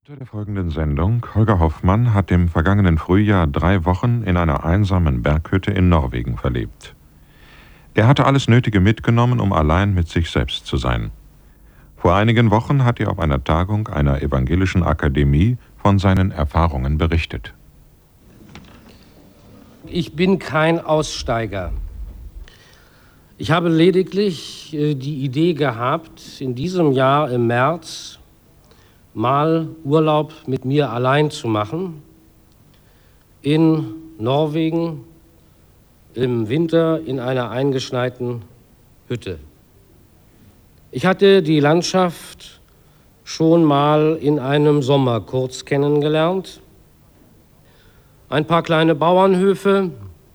Der folgenden Sendung: Holger Hoffmann hat im vergangenen Frühjahr 3 Wochen in einer einsamen Berghütte in Norwegen verlebt. Er hatte alles Nötige mitgenommen, um allein mit sich selbst zu sein. Vor einigen Wochen hat er auf einer Tagung einer evangelischen Akademie von seinen Erfahrungen berichtet. Ich bin kein Aussteiger. Ich habe lediglich die Idee gehabt, in diesem Jahr im März mal Urlaub mit mir allein zu machen, in Norwegen im Winter in einer eingeschneiten Hütte. Ich hatte die Landschaft schon mal in einem Sommer kurz kennengelernt. Ein paar kleine Bauernhöfe,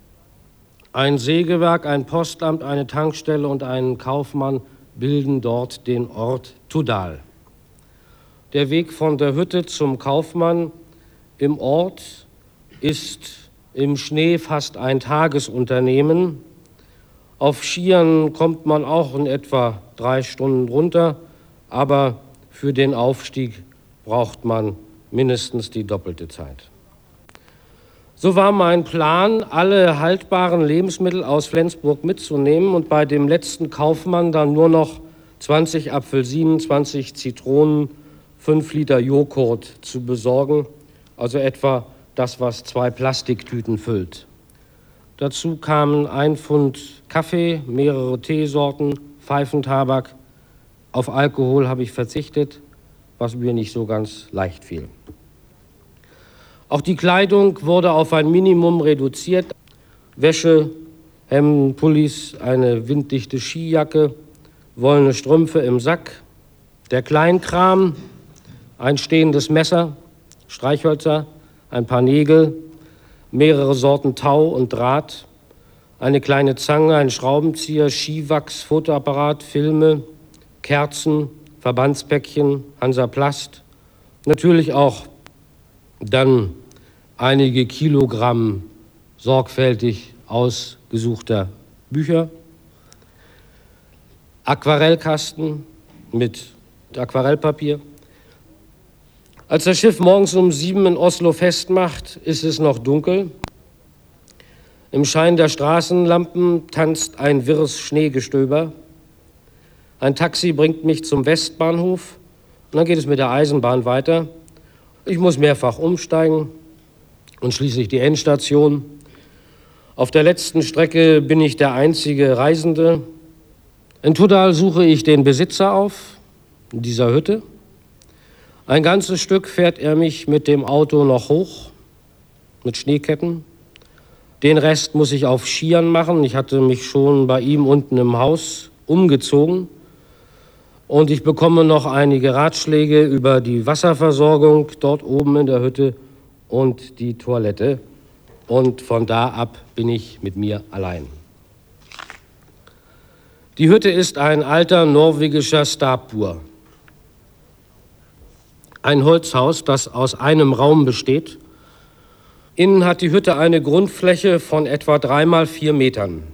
ein Sägewerk, ein Postamt, eine Tankstelle und einen Kaufmann bilden dort den Ort Tudal. Der Weg von der Hütte zum Kaufmann im Ort ist im Schnee fast ein Tagesunternehmen. Auf Skiern kommt man auch in etwa 3 Stunden runter, aber für den Aufstieg braucht man mindestens die doppelte Zeit. So war mein Plan, alle haltbaren Lebensmittel aus Flensburg mitzunehmen und bei dem letzten Kaufmann dann nur noch 20 Apfelsinen, 20 Zitronen, 5 Liter Joghurt zu besorgen, also etwa das, was 2 Plastiktüten füllt. Dazu kamen 1 Pfund Kaffee, mehrere Teesorten, Pfeifentabak. Auf Alkohol habe ich verzichtet, was mir nicht so ganz leicht fiel. Auch die Kleidung wurde auf ein Minimum reduziert. Wäsche, Hemden, Pullis, eine winddichte Skijacke, wollene Strümpfe im Sack, der Kleinkram, ein stehendes Messer, Streichhölzer, ein paar Nägel, mehrere Sorten Tau und Draht, eine kleine Zange, ein Schraubenzieher, Skiwachs, Fotoapparat, Filme, Kerzen, Verbandspäckchen, Hansaplast, natürlich auch dann einige Kilogramm sorgfältig ausgesuchter Bücher, Aquarellkasten mit Aquarellpapier. Als das Schiff morgens um 7 in Oslo festmacht, ist es noch dunkel. Im Schein der Straßenlampen tanzt ein wirres Schneegestöber. Ein Taxi bringt mich zum Westbahnhof und dann geht es mit der Eisenbahn weiter. Ich muss mehrfach umsteigen und schließlich die Endstation. Auf der letzten Strecke bin ich der einzige Reisende. In Tudal suche ich den Besitzer auf, dieser Hütte. Ein ganzes Stück fährt er mich mit dem Auto noch hoch, mit Schneeketten. Den Rest muss ich auf Skiern machen. Ich hatte mich schon bei ihm unten im Haus umgezogen. Und ich bekomme noch einige Ratschläge über die Wasserversorgung dort oben in der Hütte und die Toilette. Und von da ab bin ich mit mir allein. Die Hütte ist ein alter norwegischer Stapur. Ein Holzhaus, das aus einem Raum besteht. Innen hat die Hütte eine Grundfläche von etwa 3 mal 4 Metern.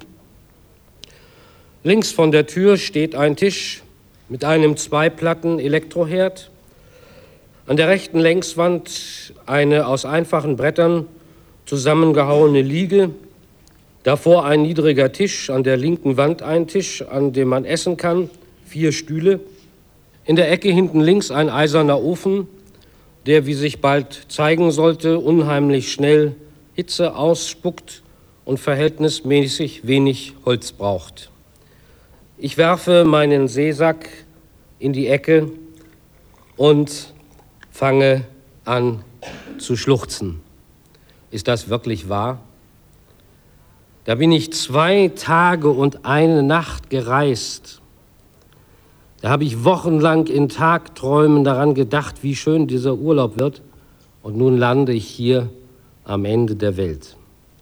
Links von der Tür steht ein Tisch mit einem 2-Platten-Elektroherd. An der rechten Längswand eine aus einfachen Brettern zusammengehauene Liege. Davor ein niedriger Tisch, an der linken Wand ein Tisch, an dem man essen kann, 4 Stühle. In der Ecke hinten links ein eiserner Ofen, der, wie sich bald zeigen sollte, unheimlich schnell Hitze ausspuckt und verhältnismäßig wenig Holz braucht. Ich werfe meinen Seesack in die Ecke und fange an zu schluchzen. Ist das wirklich wahr? Da bin ich 2 Tage und eine Nacht gereist. Da habe ich wochenlang in Tagträumen daran gedacht, wie schön dieser Urlaub wird. Und nun lande ich hier am Ende der Welt.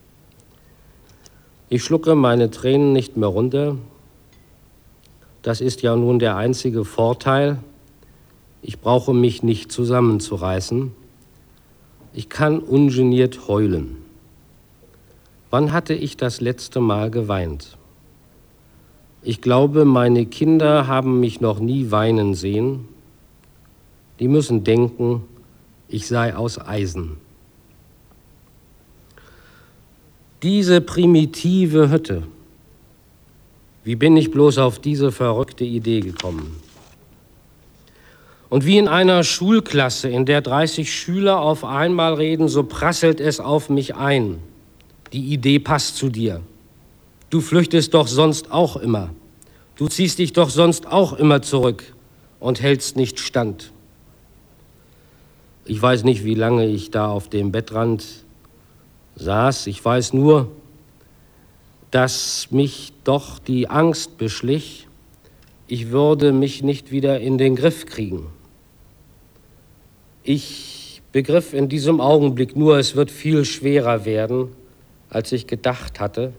Ich schlucke meine Tränen nicht mehr runter. Das ist ja nun der einzige Vorteil. Ich brauche mich nicht zusammenzureißen. Ich kann ungeniert heulen. Wann hatte ich das letzte Mal geweint? Ich glaube, meine Kinder haben mich noch nie weinen sehen. Die müssen denken, ich sei aus Eisen. Diese primitive Hütte, wie bin ich bloß auf diese verrückte Idee gekommen? Und wie in einer Schulklasse, in der 30 Schüler auf einmal reden, so prasselt es auf mich ein. Die Idee passt zu dir. Du flüchtest doch sonst auch immer. Du ziehst dich doch sonst auch immer zurück und hältst nicht stand. Ich weiß nicht, wie lange ich da auf dem Bettrand saß. Ich weiß nur, dass mich doch die Angst beschlich, ich würde mich nicht wieder in den Griff kriegen. Ich begriff in diesem Augenblick nur, es wird viel schwerer werden, als ich gedacht hatte.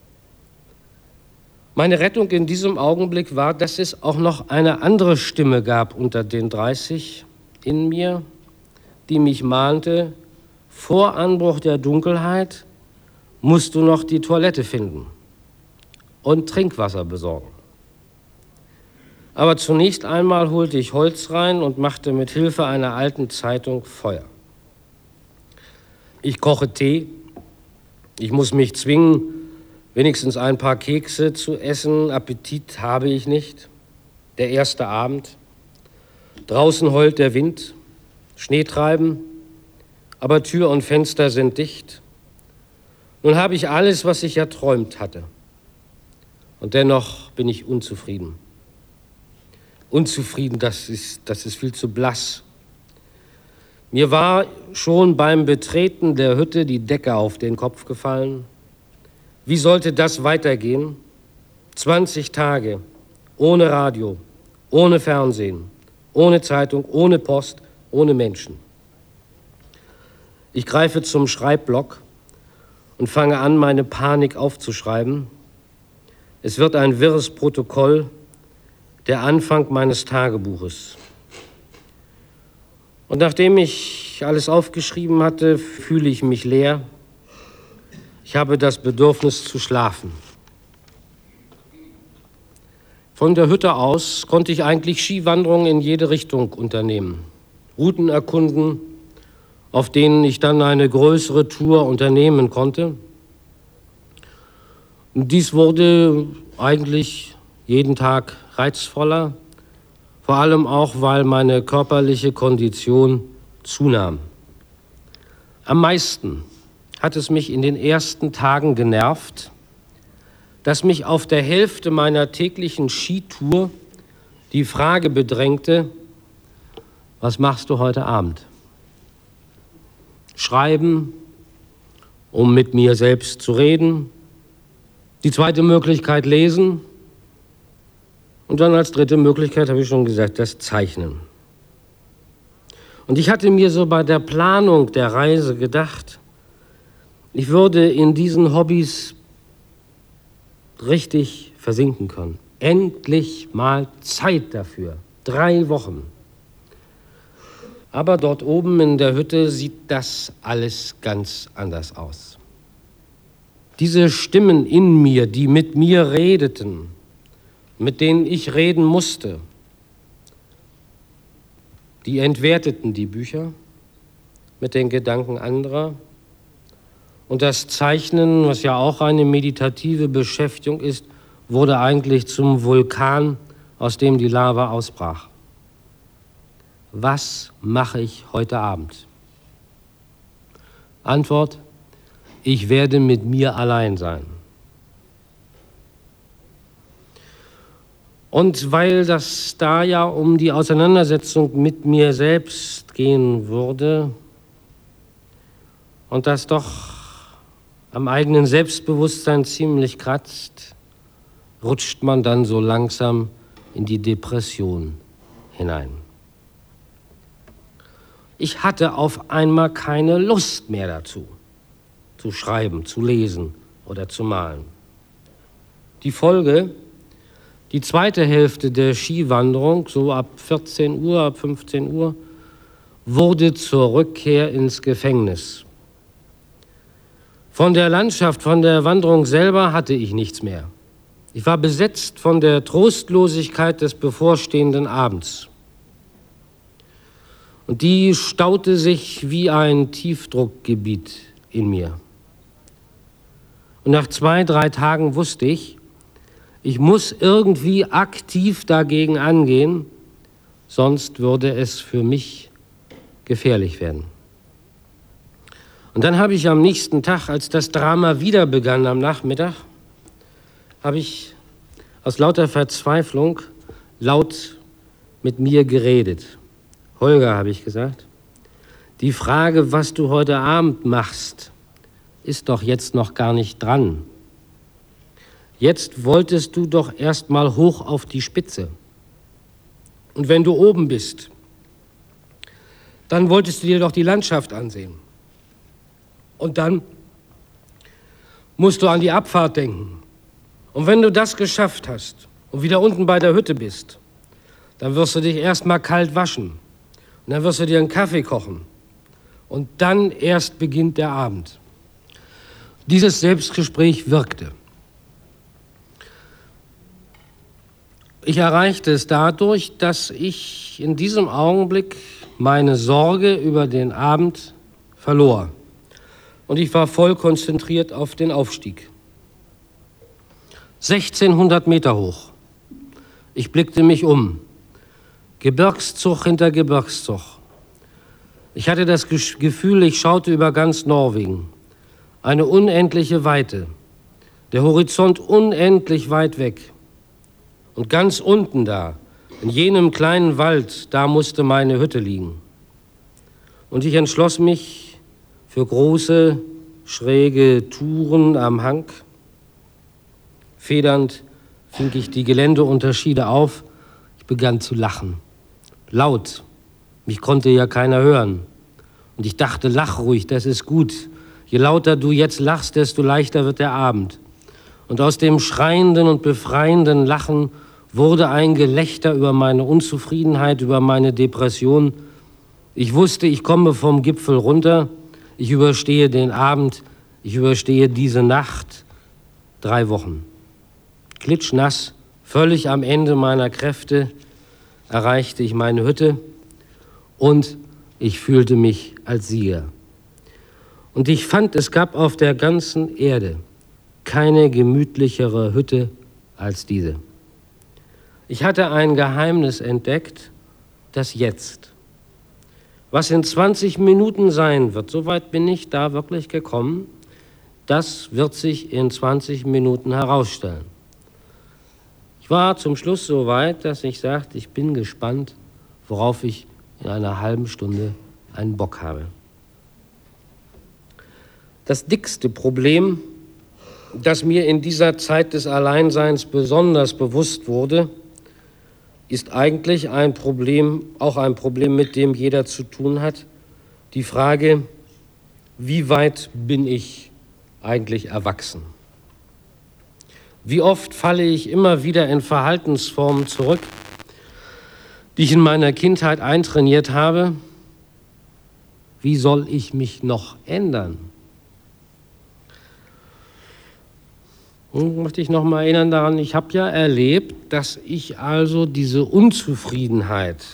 Meine Rettung in diesem Augenblick war, dass es auch noch eine andere Stimme gab unter den 30 in mir, die mich mahnte, vor Anbruch der Dunkelheit musst du noch die Toilette finden und Trinkwasser besorgen. Aber zunächst einmal holte ich Holz rein und machte mit Hilfe einer alten Zeitung Feuer. Ich koche Tee. Ich muss mich zwingen, wenigstens ein paar Kekse zu essen. Appetit habe ich nicht. Der erste Abend. Draußen heult der Wind, Schneetreiben, aber Tür und Fenster sind dicht. Nun habe ich alles, was ich erträumt hatte. Und dennoch bin ich unzufrieden. Unzufrieden, das ist viel zu blass. Mir war schon beim Betreten der Hütte die Decke auf den Kopf gefallen. Wie sollte das weitergehen? 20 Tage, ohne Radio, ohne Fernsehen, ohne Zeitung, ohne Post, ohne Menschen. Ich greife zum Schreibblock und fange an, meine Panik aufzuschreiben. Es wird ein wirres Protokoll, der Anfang meines Tagebuches. Und nachdem ich alles aufgeschrieben hatte, fühle ich mich leer. Ich habe das Bedürfnis zu schlafen. Von der Hütte aus konnte ich eigentlich Skiwanderungen in jede Richtung unternehmen. Routen erkunden, auf denen ich dann eine größere Tour unternehmen konnte. Und dies wurde eigentlich jeden Tag reizvoller, vor allem auch, weil meine körperliche Kondition zunahm. Am meisten hat es mich in den ersten Tagen genervt, dass mich auf der Hälfte meiner täglichen Skitour die Frage bedrängte, was machst du heute Abend? Schreiben, um mit mir selbst zu reden. Die zweite Möglichkeit lesen. Und dann als dritte Möglichkeit, habe ich schon gesagt, das Zeichnen. Und ich hatte mir so bei der Planung der Reise gedacht, ich würde in diesen Hobbys richtig versinken können. Endlich mal Zeit dafür. 3 Wochen. Aber dort oben in der Hütte sieht das alles ganz anders aus. Diese Stimmen in mir, die mit mir redeten, mit denen ich reden musste, die entwerteten die Bücher mit den Gedanken anderer. Und das Zeichnen, was ja auch eine meditative Beschäftigung ist, wurde eigentlich zum Vulkan, aus dem die Lava ausbrach. Was mache ich heute Abend? Antwort: Ich werde mit mir allein sein. Und weil das da ja um die Auseinandersetzung mit mir selbst gehen würde und das doch am eigenen Selbstbewusstsein ziemlich kratzt, rutscht man dann so langsam in die Depression hinein. Ich hatte auf einmal keine Lust mehr dazu, zu schreiben, zu lesen oder zu malen. Die Folge: die zweite Hälfte der Skiwanderung, so ab 14 Uhr, ab 15 Uhr, wurde zur Rückkehr ins Gefängnis. Von der Landschaft, von der Wanderung selber hatte ich nichts mehr. Ich war besetzt von der Trostlosigkeit des bevorstehenden Abends. Und die staute sich wie ein Tiefdruckgebiet in mir. Und nach 2, 3 Tagen wusste ich muss irgendwie aktiv dagegen angehen, sonst würde es für mich gefährlich werden. Und dann habe ich am nächsten Tag, als das Drama wieder begann am Nachmittag, habe ich aus lauter Verzweiflung laut mit mir geredet. Holger, habe ich gesagt, die Frage, was du heute Abend machst, ist doch jetzt noch gar nicht dran. Jetzt wolltest du doch erst mal hoch auf die Spitze. Und wenn du oben bist, dann wolltest du dir doch die Landschaft ansehen. Und dann musst du an die Abfahrt denken. Und wenn du das geschafft hast und wieder unten bei der Hütte bist, dann wirst du dich erst mal kalt waschen. Und dann wirst du dir einen Kaffee kochen. Und dann erst beginnt der Abend. Dieses Selbstgespräch wirkte. Ich erreichte es dadurch, dass ich in diesem Augenblick meine Sorge über den Abend verlor. Und ich war voll konzentriert auf den Aufstieg. 1600 Meter hoch. Ich blickte mich um. Gebirgszug hinter Gebirgszug. Ich hatte das Gefühl, ich schaute über ganz Norwegen. Eine unendliche Weite. Der Horizont unendlich weit weg. Und ganz unten da, in jenem kleinen Wald, da musste meine Hütte liegen. Und ich entschloss mich für große, schräge Touren am Hang. Federnd fing ich die Geländeunterschiede auf. Ich begann zu lachen. Laut. Mich konnte ja keiner hören. Und ich dachte, lach ruhig, das ist gut. Je lauter du jetzt lachst, desto leichter wird der Abend. Und aus dem schreienden und befreienden Lachen wurde ein Gelächter über meine Unzufriedenheit, über meine Depression. Ich wusste, ich komme vom Gipfel runter, ich überstehe den Abend, ich überstehe diese Nacht. 3 Wochen. Klitschnass, völlig am Ende meiner Kräfte, erreichte ich meine Hütte und ich fühlte mich als Sieger. Und ich fand, es gab auf der ganzen Erde keine gemütlichere Hütte als diese. Ich hatte ein Geheimnis entdeckt, das Jetzt. Was in 20 Minuten sein wird, so weit bin ich da wirklich gekommen, das wird sich in 20 Minuten herausstellen. Ich war zum Schluss so weit, dass ich sagte, ich bin gespannt, worauf ich in einer halben Stunde einen Bock habe. Das dickste Problem, das mir in dieser Zeit des Alleinseins besonders bewusst wurde, ist eigentlich ein Problem, auch ein Problem, mit dem jeder zu tun hat. Die Frage, wie weit bin ich eigentlich erwachsen? Wie oft falle ich immer wieder in Verhaltensformen zurück, die ich in meiner Kindheit eintrainiert habe? Wie soll ich mich noch ändern? Und möchte ich noch mal erinnern daran, ich habe ja erlebt, dass ich also diese Unzufriedenheit,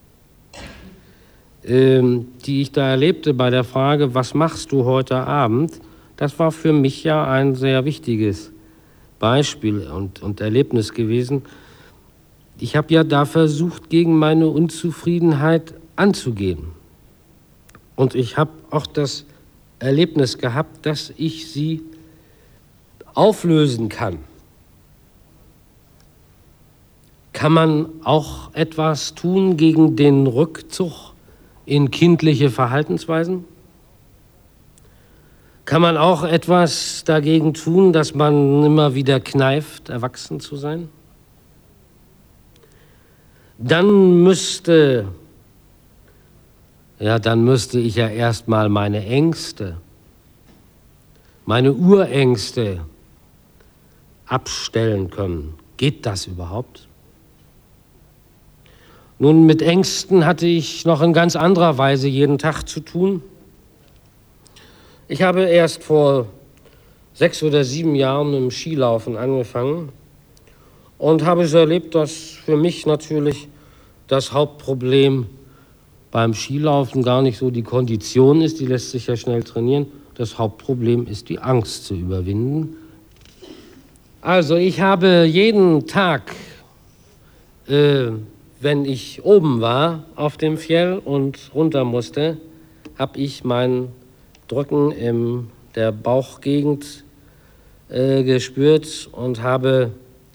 die ich da erlebte bei der Frage, was machst du heute Abend, das war für mich ja ein sehr wichtiges Beispiel und Erlebnis gewesen. Ich habe ja da versucht, gegen meine Unzufriedenheit anzugehen. Und ich habe auch das Erlebnis gehabt, dass ich sie auflösen kann. Kann man auch etwas tun gegen den Rückzug in kindliche Verhaltensweisen? Kann man auch etwas dagegen tun, dass man immer wieder kneift, erwachsen zu sein? Dann müsste ich ja erstmal meine Ängste, meine Urängste abstellen können. Geht das überhaupt? Nun, mit Ängsten hatte ich noch in ganz anderer Weise jeden Tag zu tun. Ich habe erst vor 6 oder 7 Jahren im Skilaufen angefangen und habe so erlebt, dass für mich natürlich das Hauptproblem beim Skilaufen gar nicht so die Kondition ist, die lässt sich ja schnell trainieren. Das Hauptproblem ist die Angst zu überwinden. Also ich habe jeden Tag, wenn ich oben war auf dem Fjell und runter musste, habe ich mein Drücken in der Bauchgegend gespürt und habe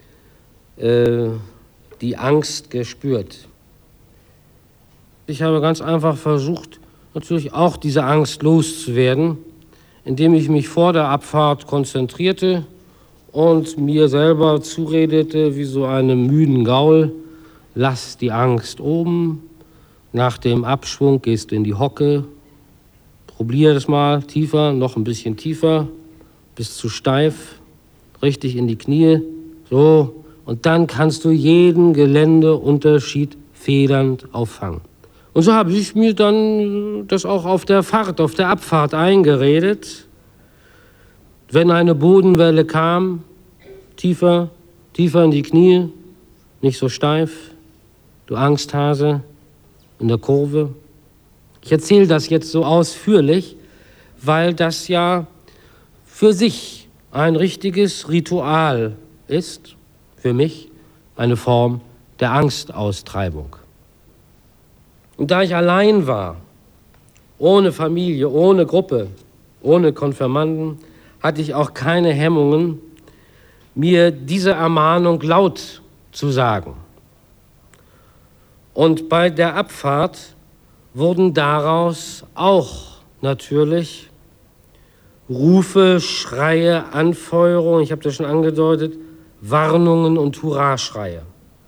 die Angst gespürt. Ich habe ganz einfach versucht, natürlich auch diese Angst loszuwerden, indem ich mich vor der Abfahrt konzentrierte und mir selber zuredete wie so einem müden Gaul: Lass die Angst oben, nach dem Abschwung gehst du in die Hocke, probier das mal tiefer, noch ein bisschen tiefer, bist zu steif, richtig in die Knie, so, und dann kannst du jeden Geländeunterschied federnd auffangen. Und so habe ich mir dann das auch auf der Fahrt, auf der Abfahrt eingeredet. Wenn eine Bodenwelle kam, tiefer, tiefer in die Knie, nicht so steif, du Angsthase in der Kurve. Ich erzähle das jetzt so ausführlich, weil das ja für sich ein richtiges Ritual ist, für mich eine Form der Angstaustreibung. Und da ich allein war, ohne Familie, ohne Gruppe, ohne Konfirmanden, hatte ich auch keine Hemmungen, mir diese Ermahnung laut zu sagen. Und bei der Abfahrt wurden daraus auch natürlich Rufe, Schreie, Anfeuerungen, ich habe das schon angedeutet, Warnungen und Hurraschreie.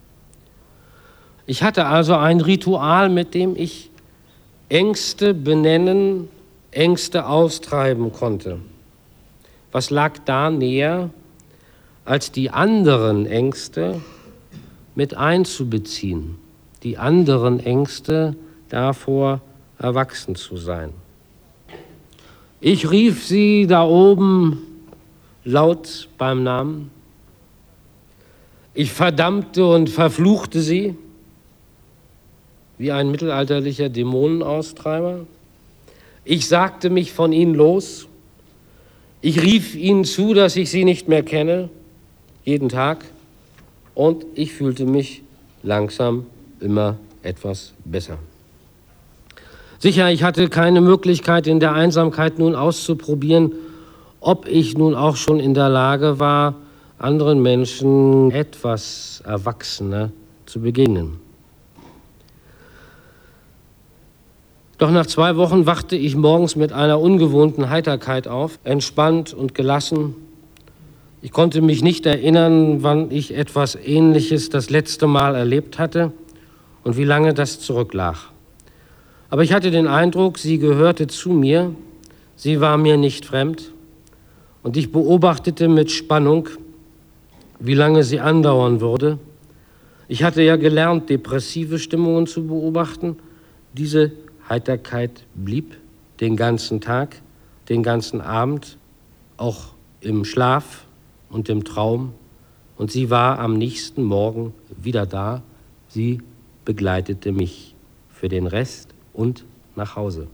Ich hatte also ein Ritual, mit dem ich Ängste benennen, Ängste austreiben konnte. Was lag da näher, als die anderen Ängste mit einzubeziehen, die anderen Ängste davor, erwachsen zu sein. Ich rief sie da oben laut beim Namen. Ich verdammte und verfluchte sie wie ein mittelalterlicher Dämonenaustreiber. Ich sagte mich von ihnen los. Ich rief ihnen zu, dass ich sie nicht mehr kenne, jeden Tag. Und ich fühlte mich langsam immer etwas besser. Sicher, ich hatte keine Möglichkeit, in der Einsamkeit nun auszuprobieren, ob ich nun auch schon in der Lage war, anderen Menschen etwas erwachsener zu begegnen. Doch nach 2 Wochen wachte ich morgens mit einer ungewohnten Heiterkeit auf, entspannt und gelassen. Ich konnte mich nicht erinnern, wann ich etwas Ähnliches das letzte Mal erlebt hatte und wie lange das zurücklag. Aber ich hatte den Eindruck, sie gehörte zu mir, sie war mir nicht fremd und ich beobachtete mit Spannung, wie lange sie andauern würde. Ich hatte ja gelernt, depressive Stimmungen zu beobachten. Diese Heiterkeit blieb den ganzen Tag, den ganzen Abend, auch im Schlaf und im Traum. Und sie war am nächsten Morgen wieder da. Sie begleitete mich für den Rest und nach Hause.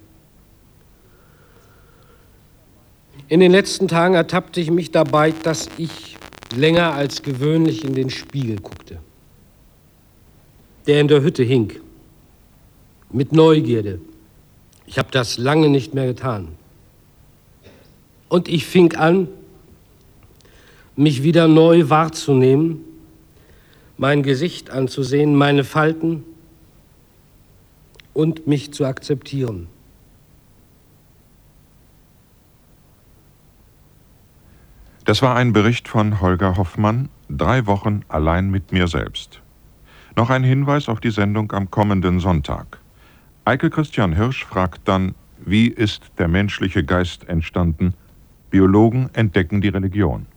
In den letzten Tagen ertappte ich mich dabei, dass ich länger als gewöhnlich in den Spiegel guckte, der in der Hütte hing. Mit Neugierde. Ich habe das lange nicht mehr getan. Und ich fing an, mich wieder neu wahrzunehmen, mein Gesicht anzusehen, meine Falten und mich zu akzeptieren. Das war ein Bericht von Holger Hoffmann, 3 Wochen allein mit mir selbst. Noch ein Hinweis auf die Sendung am kommenden Sonntag. Eike Christian Hirsch fragt dann, wie ist der menschliche Geist entstanden? Biologen entdecken die Religion.